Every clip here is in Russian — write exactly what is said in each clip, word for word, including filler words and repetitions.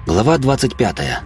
Глава двадцать пятая.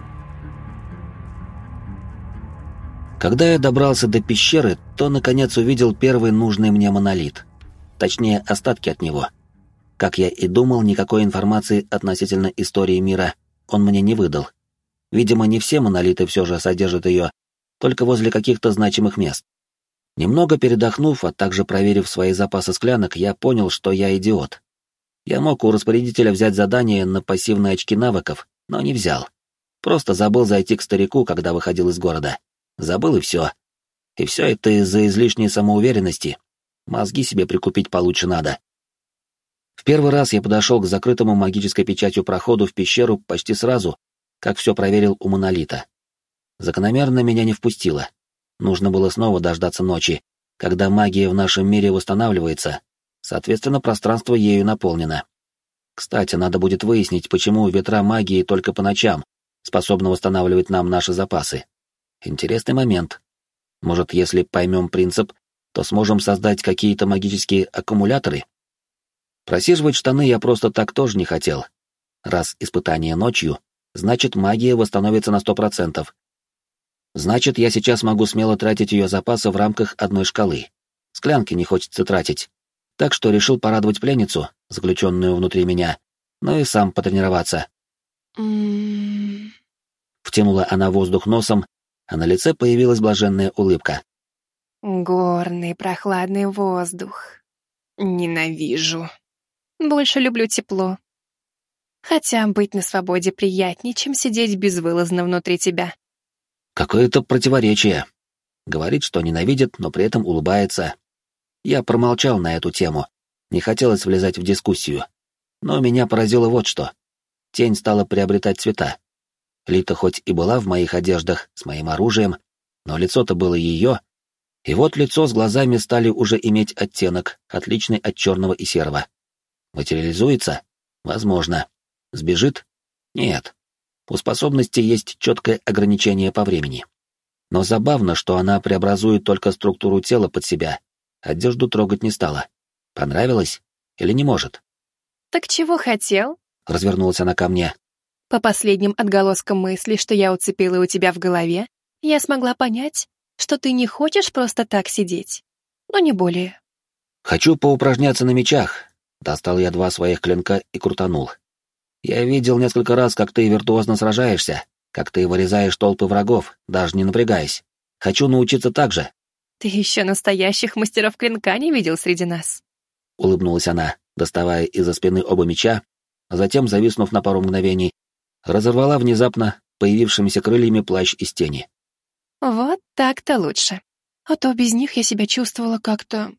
Когда я добрался до пещеры, то наконец увидел первый нужный мне монолит. Точнее, остатки от него. Как я и думал, никакой информации относительно истории мира он мне не выдал. Видимо, не все монолиты все же содержат ее, только возле каких-то значимых мест. Немного передохнув, а также проверив свои запасы склянок, я понял, что я идиот. Я мог у распорядителя взять задание на пассивные очки навыков, но не взял. Просто забыл зайти к старику, когда выходил из города. Забыл и все. И все это из-за излишней самоуверенности. Мозги себе прикупить получше надо. В первый раз я подошел к закрытому магической печатью проходу в пещеру почти сразу, как все проверил у монолита. Закономерно меня не впустило. Нужно было снова дождаться ночи, когда магия в нашем мире восстанавливается, соответственно, пространство ею наполнено. Кстати, надо будет выяснить, почему ветра магии только по ночам способны восстанавливать нам наши запасы. Интересный момент. Может, если поймем принцип, то сможем создать какие-то магические аккумуляторы? Просиживать штаны я просто так тоже не хотел. Раз испытание ночью, значит, магия восстановится на сто процентов. Значит, я сейчас могу смело тратить ее запасы в рамках одной шкалы. Склянки не хочется тратить. Так что решил порадовать пленницу, заключенную внутри меня, но и сам потренироваться. Mm. Втянула она воздух носом, а на лице появилась блаженная улыбка. Горный прохладный воздух. Ненавижу. Больше люблю тепло. Хотя быть на свободе приятнее, чем сидеть безвылазно внутри тебя. Какое-то противоречие. Говорит, что ненавидит, но при этом улыбается. Я промолчал на эту тему. Не хотелось влезать в дискуссию. Но меня поразило вот что. Тень стала приобретать цвета. Лита хоть и была в моих одеждах, с моим оружием, но лицо-то было ее. И вот лицо с глазами стали уже иметь оттенок, отличный от черного и серого. Материализуется? Возможно. Сбежит? Нет. У способности есть четкое ограничение по времени. Но забавно, что она преобразует только структуру тела под себя. Одежду трогать не стала. Понравилось? Или не может? Так чего хотел? Развернулась она ко мне. По последним отголоскам мысли, что я уцепила у тебя в голове, я смогла понять, что ты не хочешь просто так сидеть. Но не более. Хочу поупражняться на мечах. Достал я два своих клинка и крутанул. Я видел несколько раз, как ты виртуозно сражаешься, как ты вырезаешь толпы врагов, даже не напрягаясь. Хочу научиться так же. Ты еще настоящих мастеров клинка не видел среди нас. Улыбнулась она, доставая из-за спины оба меча, а затем, зависнув на пару мгновений, разорвала внезапно появившимися крыльями плащ из тени. Вот так-то лучше. А то без них я себя чувствовала как-то...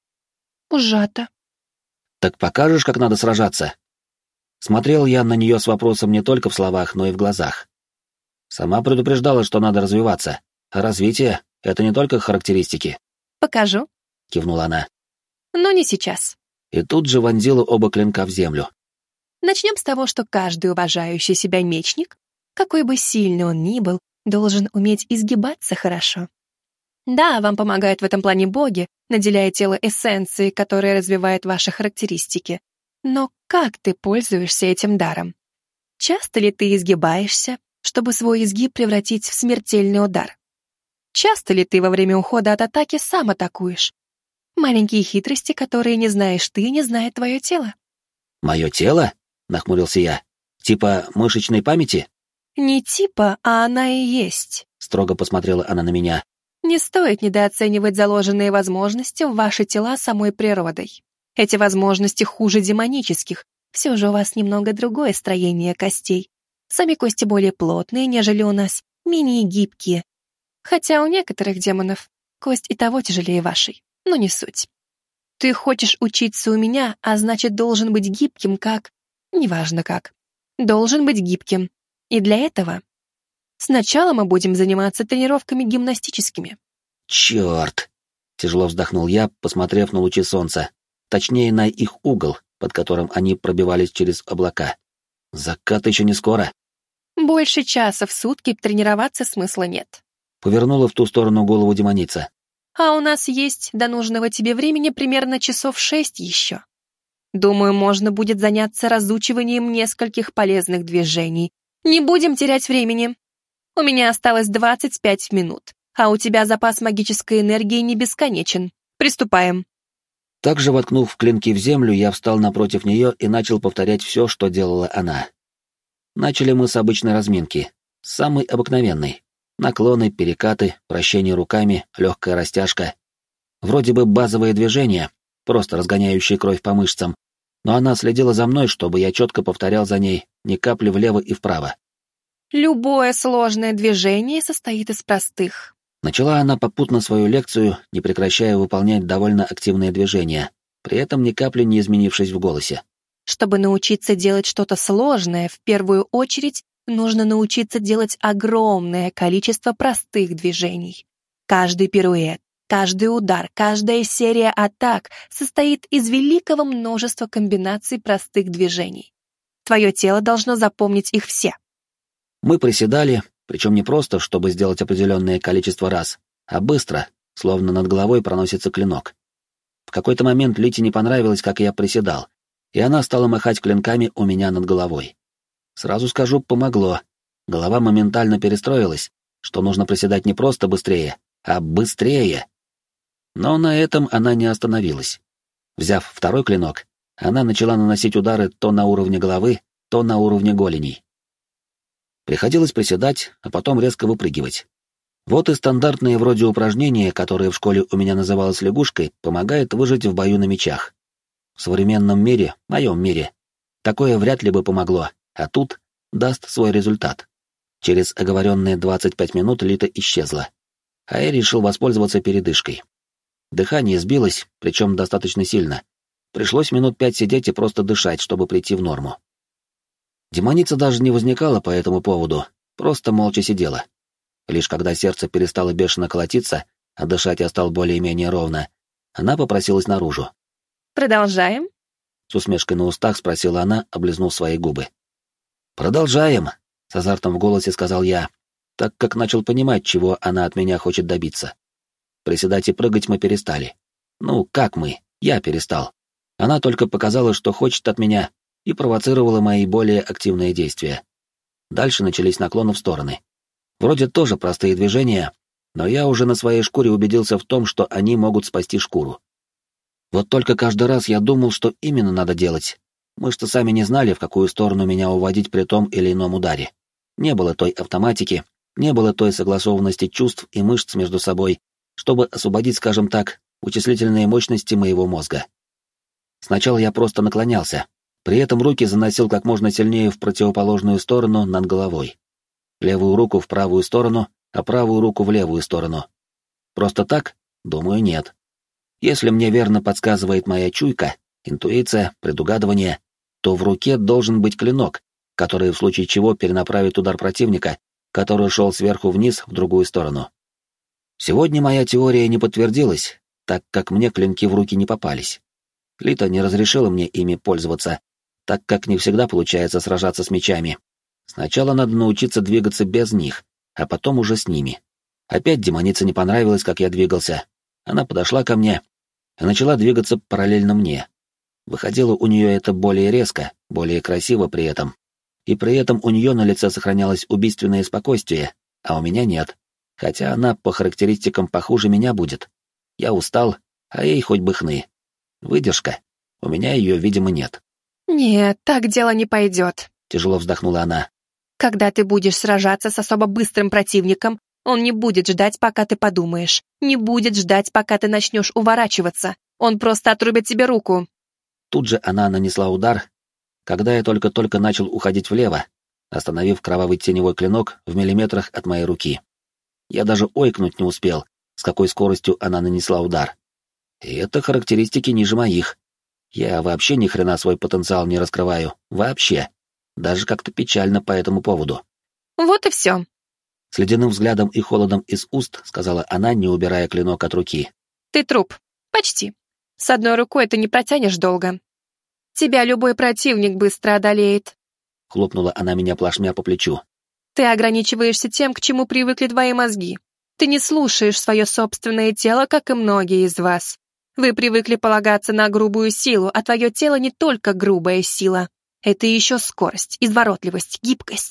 ужато. Так покажешь, как надо сражаться? Смотрел я на нее с вопросом не только в словах, но и в глазах. Сама предупреждала, что надо развиваться, а развитие — это не только характеристики. Покажу. Кивнула она. Но не сейчас. И тут же вонзила оба клинка в землю. Начнем с того, что каждый уважающий себя мечник, какой бы сильный он ни был, должен уметь изгибаться хорошо. Да, вам помогают в этом плане боги, наделяя тело эссенцией, которая развивает ваши характеристики. Но как ты пользуешься этим даром? Часто ли ты изгибаешься, чтобы свой изгиб превратить в смертельный удар? Часто ли ты во время ухода от атаки сам атакуешь? Маленькие хитрости, которые не знаешь ты, не знает твое тело. «Мое тело?» — нахмурился я. «Типа мышечной памяти?» Не типа, а она и есть. Строго посмотрела она на меня. Не стоит недооценивать заложенные возможности в ваши тела самой природой. Эти возможности хуже демонических. Все же у вас немного другое строение костей. Сами кости более плотные, нежели у нас, менее гибкие. Хотя у некоторых демонов кость и того тяжелее вашей, но не суть. Ты хочешь учиться у меня, а значит, должен быть гибким как... Неважно как. Должен быть гибким. И для этого сначала мы будем заниматься тренировками гимнастическими. Черт! Тяжело вздохнул я, посмотрев на лучи солнца. Точнее, на их угол, под которым они пробивались через облака. Закат еще не скоро. Больше часа в сутки тренироваться смысла нет. Повернула в ту сторону голову демоница. А у нас есть до нужного тебе времени примерно часов шесть еще. Думаю, можно будет заняться разучиванием нескольких полезных движений, Не будем терять времени. У меня осталось двадцать пять минут, а у тебя запас магической энергии не бесконечен. Приступаем. Также воткнув клинки в землю, я встал напротив нее и начал повторять все, что делала она. Начали мы с обычной разминки, самой обыкновенной. Наклоны, перекаты, вращение руками, легкая растяжка. Вроде бы базовые движения, просто разгоняющие кровь по мышцам, но она следила за мной, чтобы я четко повторял за ней, ни капли влево и вправо. Любое сложное движение состоит из простых. Начала она попутно свою лекцию, не прекращая выполнять довольно активные движения, при этом ни капли не изменившись в голосе. Чтобы научиться делать что-то сложное, в первую очередь нужно научиться делать огромное количество простых движений. Каждый пируэт, каждый удар, каждая серия атак состоит из великого множества комбинаций простых движений. Твое тело должно запомнить их все. Мы приседали, причем не просто, чтобы сделать определенное количество раз, а быстро, словно над головой проносится клинок. В какой-то момент Лите не понравилось, как я приседал, и она стала махать клинками у меня над головой. Сразу скажу, помогло. Голова моментально перестроилась, что нужно приседать не просто быстрее, а быстрее. Но на этом она не остановилась. Взяв второй клинок, она начала наносить удары то на уровне головы, то на уровне голеней. Приходилось приседать, а потом резко выпрыгивать. Вот и стандартные вроде упражнения, которые в школе у меня называлось лягушкой, помогают выжить в бою на мечах. В современном мире, моем мире, такое вряд ли бы помогло, а тут даст свой результат. Через оговоренные двадцать пять минут Лита исчезла, а я решил воспользоваться передышкой. Дыхание сбилось, причем достаточно сильно. Пришлось минут пять сидеть и просто дышать, чтобы прийти в норму. Демоница даже не возникала по этому поводу, просто молча сидела. Лишь когда сердце перестало бешено колотиться, а дышать я стал более-менее ровно, она попросилась наружу. «Продолжаем?» С усмешкой на устах спросила она, облизнув свои губы. «Продолжаем», — с азартом в голосе сказал я, так как начал понимать, чего она от меня хочет добиться. Приседать и прыгать мы перестали. Ну, как мы? Я перестал. Она только показала, что хочет от меня, и провоцировала мои более активные действия. Дальше начались наклоны в стороны. Вроде тоже простые движения, но я уже на своей шкуре убедился в том, что они могут спасти шкуру. Вот только каждый раз я думал, что именно надо делать. Мышцы сами не знали, в какую сторону меня уводить при том или ином ударе. Не было той автоматики, не было той согласованности чувств и мышц между собой, чтобы освободить, скажем так, вычислительные мощности моего мозга. Сначала я просто наклонялся, при этом руки заносил как можно сильнее в противоположную сторону над головой. Левую руку в правую сторону, а правую руку в левую сторону. Просто так? Думаю, нет. Если мне верно подсказывает моя чуйка, интуиция, предугадывание, то в руке должен быть клинок, который в случае чего перенаправит удар противника, который шел сверху вниз в другую сторону. Сегодня моя теория не подтвердилась, так как мне клинки в руки не попались. Лита не разрешила мне ими пользоваться, так как не всегда получается сражаться с мечами. Сначала надо научиться двигаться без них, а потом уже с ними. Опять демонице не понравилось, как я двигался. Она подошла ко мне и начала двигаться параллельно мне. Выходило у нее это более резко, более красиво при этом. И при этом у нее на лице сохранялось убийственное спокойствие, а у меня нет. Хотя она по характеристикам похуже меня будет. Я устал, а ей хоть бы хны. Выдержка. У меня ее, видимо, нет. «Нет, так дело не пойдет», — тяжело вздохнула она. «Когда ты будешь сражаться с особо быстрым противником, он не будет ждать, пока ты подумаешь, не будет ждать, пока ты начнешь уворачиваться. Он просто отрубит тебе руку». Тут же она нанесла удар, когда я только-только начал уходить влево, остановив кровавый теневой клинок в миллиметрах от моей руки. Я даже ойкнуть не успел, с какой скоростью она нанесла удар. И это характеристики ниже моих. Я вообще ни хрена свой потенциал не раскрываю. Вообще. Даже как-то печально по этому поводу. «Вот и все», — с ледяным взглядом и холодом из уст сказала она, не убирая клинок от руки. «Ты труп. Почти. С одной рукой ты не протянешь долго. Тебя любой противник быстро одолеет». Хлопнула она меня плашмя по плечу. «Ты ограничиваешься тем, к чему привыкли твои мозги. Ты не слушаешь свое собственное тело, как и многие из вас. Вы привыкли полагаться на грубую силу, а твое тело не только грубая сила. Это еще скорость, изворотливость, гибкость.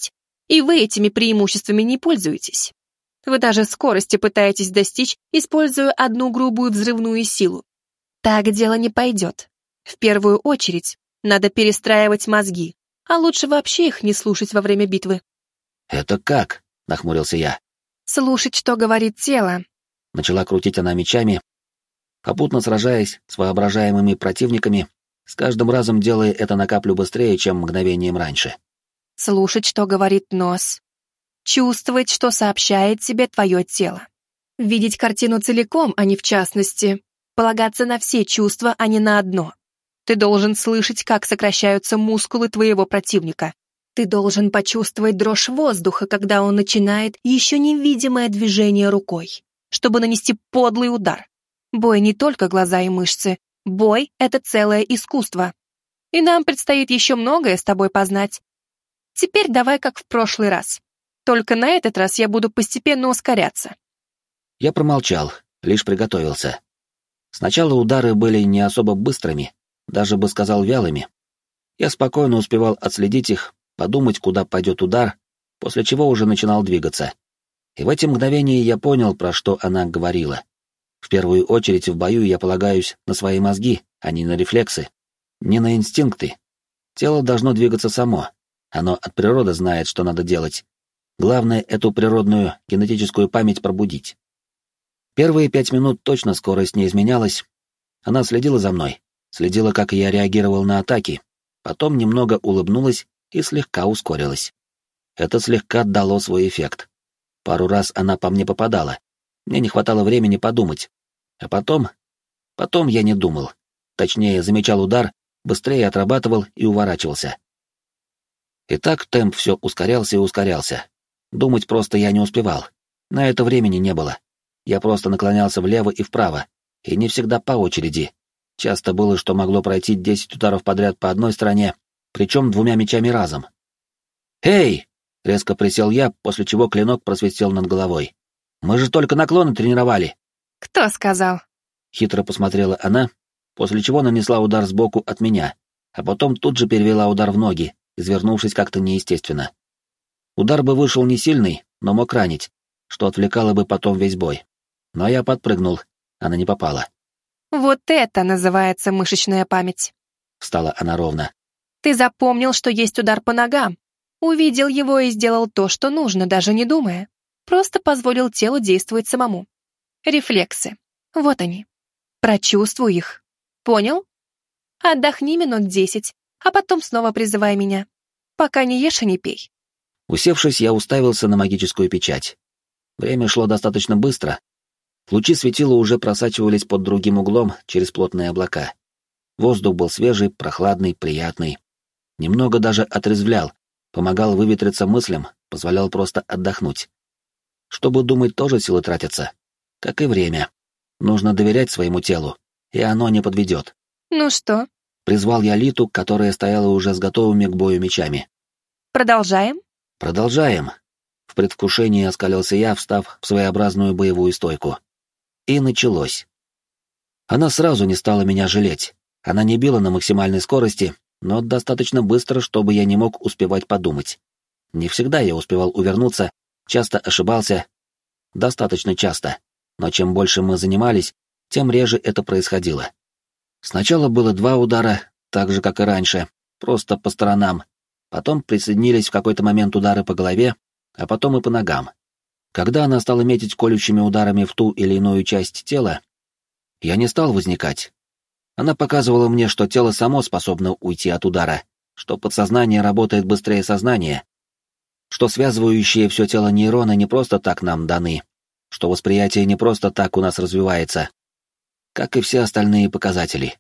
И вы этими преимуществами не пользуетесь. Вы даже скорости пытаетесь достичь, используя одну грубую взрывную силу. Так дело не пойдет. В первую очередь надо перестраивать мозги, а лучше вообще их не слушать во время битвы. «Это как?» — нахмурился я. «Слушать, что говорит тело». Начала крутить она мечами, попутно сражаясь с воображаемыми противниками, с каждым разом делая это на каплю быстрее, чем мгновением раньше. «Слушать, что говорит нос. Чувствовать, что сообщает тебе твое тело. Видеть картину целиком, а не в частности. Полагаться на все чувства, а не на одно. Ты должен слышать, как сокращаются мускулы твоего противника. Ты должен почувствовать дрожь воздуха, когда он начинает еще невидимое движение рукой, чтобы нанести подлый удар. Бой не только глаза и мышцы. Бой — это целое искусство. И нам предстоит еще многое с тобой познать. Теперь давай как в прошлый раз. Только на этот раз я буду постепенно ускоряться». Я промолчал, лишь приготовился. Сначала удары были не особо быстрыми, даже бы сказал вялыми. Я спокойно успевал отследить их, подумать, куда пойдет удар, после чего уже начинал двигаться. И в эти мгновения я понял, про что она говорила. В первую очередь в бою я полагаюсь на свои мозги, а не на рефлексы, не на инстинкты. Тело должно двигаться само, оно от природы знает, что надо делать. Главное, эту природную генетическую память пробудить. Первые пять минут точно скорость не изменялась. Она следила за мной, следила, как я реагировал на атаки, потом немного улыбнулась и слегка ускорилась. Это слегка дало свой эффект. Пару раз она по мне попадала. Мне не хватало времени подумать. А потом... Потом я не думал. Точнее, замечал удар, быстрее отрабатывал и уворачивался. И так темп все ускорялся и ускорялся. Думать просто я не успевал. На это времени не было. Я просто наклонялся влево и вправо, и не всегда по очереди. Часто было, что могло пройти десять ударов подряд по одной стороне, причем двумя мечами разом. «Эй!» — резко присел я, после чего клинок просвистел над головой. «Мы же только наклоны тренировали!» «Кто сказал?» Хитро посмотрела она, после чего нанесла удар сбоку от меня, а потом тут же перевела удар в ноги, извернувшись как-то неестественно. Удар бы вышел не сильный, но мог ранить, что отвлекало бы потом весь бой. Но я подпрыгнул, она не попала. «Вот это называется мышечная память!» Встала она ровно. «Ты запомнил, что есть удар по ногам, увидел его и сделал то, что нужно, даже не думая. Просто позволил телу действовать самому. Рефлексы. Вот они. Прочувствуй их. Понял? Отдохни минут десять, а потом снова призывай меня. Пока не ешь и не пей». Усевшись, я уставился на магическую печать. Время шло достаточно быстро. Лучи светила уже просачивались под другим углом через плотные облака. Воздух был свежий, прохладный, приятный. Немного даже отрезвлял, помогал выветриться мыслям, позволял просто отдохнуть. Чтобы думать, тоже силы тратятся. Как и время. Нужно доверять своему телу, и оно не подведет. «Ну что?» Призвал я Литу, которая стояла уже с готовыми к бою мечами. «Продолжаем?» «Продолжаем». В предвкушении оскалился я, встав в своеобразную боевую стойку. И началось. Она сразу не стала меня жалеть. Она не била на максимальной скорости, но достаточно быстро, чтобы я не мог успевать подумать. Не всегда я успевал увернуться, часто ошибался. Достаточно часто. Но чем больше мы занимались, тем реже это происходило. Сначала было два удара, так же, как и раньше, просто по сторонам. Потом присоединились в какой-то момент удары по голове, а потом и по ногам. Когда она стала метить колющими ударами в ту или иную часть тела, я не стал возникать. Она показывала мне, что тело само способно уйти от удара, что подсознание работает быстрее сознания, что связывающие все тело нейроны не просто так нам даны, что восприятие не просто так у нас развивается, как и все остальные показатели.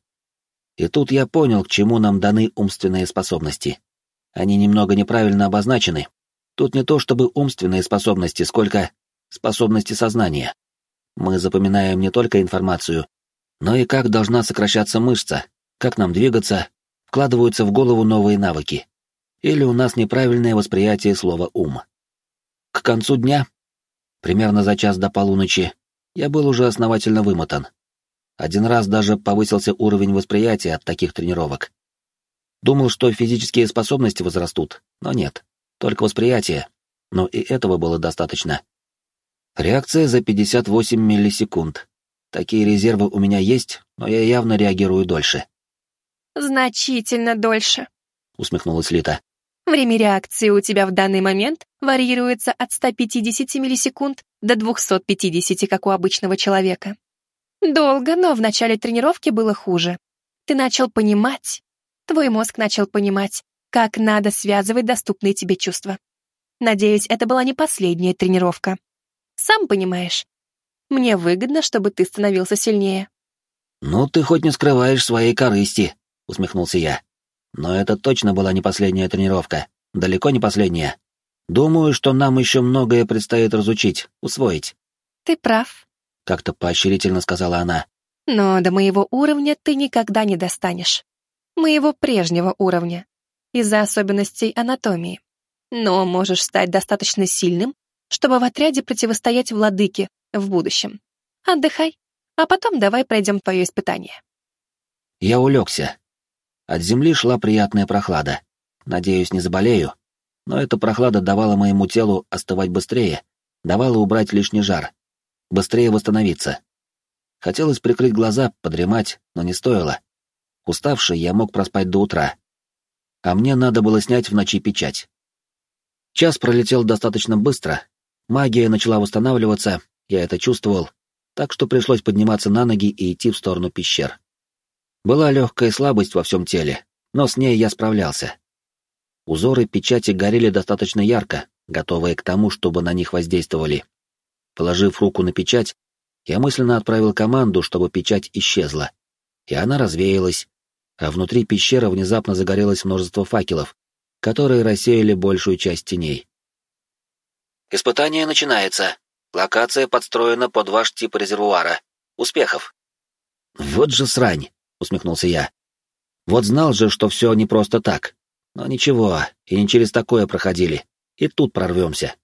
И тут я понял, к чему нам даны умственные способности. Они немного неправильно обозначены. Тут не то чтобы умственные способности, сколько способности сознания. Мы запоминаем не только информацию, но и как должна сокращаться мышца, как нам двигаться, вкладываются в голову новые навыки. Или у нас неправильное восприятие слова «ум». К концу дня, примерно за час до полуночи, я был уже основательно вымотан. Один раз даже повысился уровень восприятия от таких тренировок. Думал, что физические способности возрастут, но нет, только восприятие, но и этого было достаточно. Реакция за пятьдесят восемь миллисекунд. Такие резервы у меня есть, но я явно реагирую дольше. Значительно дольше, Усмехнулась Лита. Время реакции у тебя в данный момент варьируется от ста пятидесяти миллисекунд до двухсот пятидесяти, как у обычного человека. Долго, но в начале тренировки было хуже. Ты начал понимать, твой мозг начал понимать, как надо связывать доступные тебе чувства. Надеюсь, это была не последняя тренировка. Сам понимаешь, мне выгодно, чтобы ты становился сильнее. «Ну, ты хоть не скрываешь своей корысти», — усмехнулся я. «Но это точно была не последняя тренировка, далеко не последняя. Думаю, что нам еще многое предстоит разучить, усвоить». Ты прав, — как-то поощрительно сказала она. но до моего уровня ты никогда не достанешь. Моего прежнего уровня, из-за особенностей анатомии. Но можешь стать достаточно сильным, чтобы в отряде противостоять владыке в будущем. Отдыхай, а потом давай пройдем твое испытание. Я улегся. От земли шла приятная прохлада. Надеюсь, не заболею. Но эта прохлада давала моему телу остывать быстрее, давала убрать лишний жар, быстрее восстановиться. Хотелось прикрыть глаза, подремать, но не стоило. Уставший, я мог проспать до утра. А мне надо было снять в ночи печать. Час пролетел достаточно быстро. Магия начала восстанавливаться, я это чувствовал, так что пришлось подниматься на ноги и идти в сторону пещер. Была легкая слабость во всем теле, но с ней я справлялся. Узоры печати горели достаточно ярко, готовые к тому, чтобы на них воздействовали. Положив руку на печать, я мысленно отправил команду, чтобы печать исчезла. И она развеялась, а внутри пещеры внезапно загорелось множество факелов, которые рассеяли большую часть теней. «Испытание начинается. Локация подстроена под ваш тип резервуара. Успехов!» «Вот же срань!» — усмехнулся я. «Вот знал же, что все не просто так. Но ничего, и не через такое проходили. И тут прорвемся».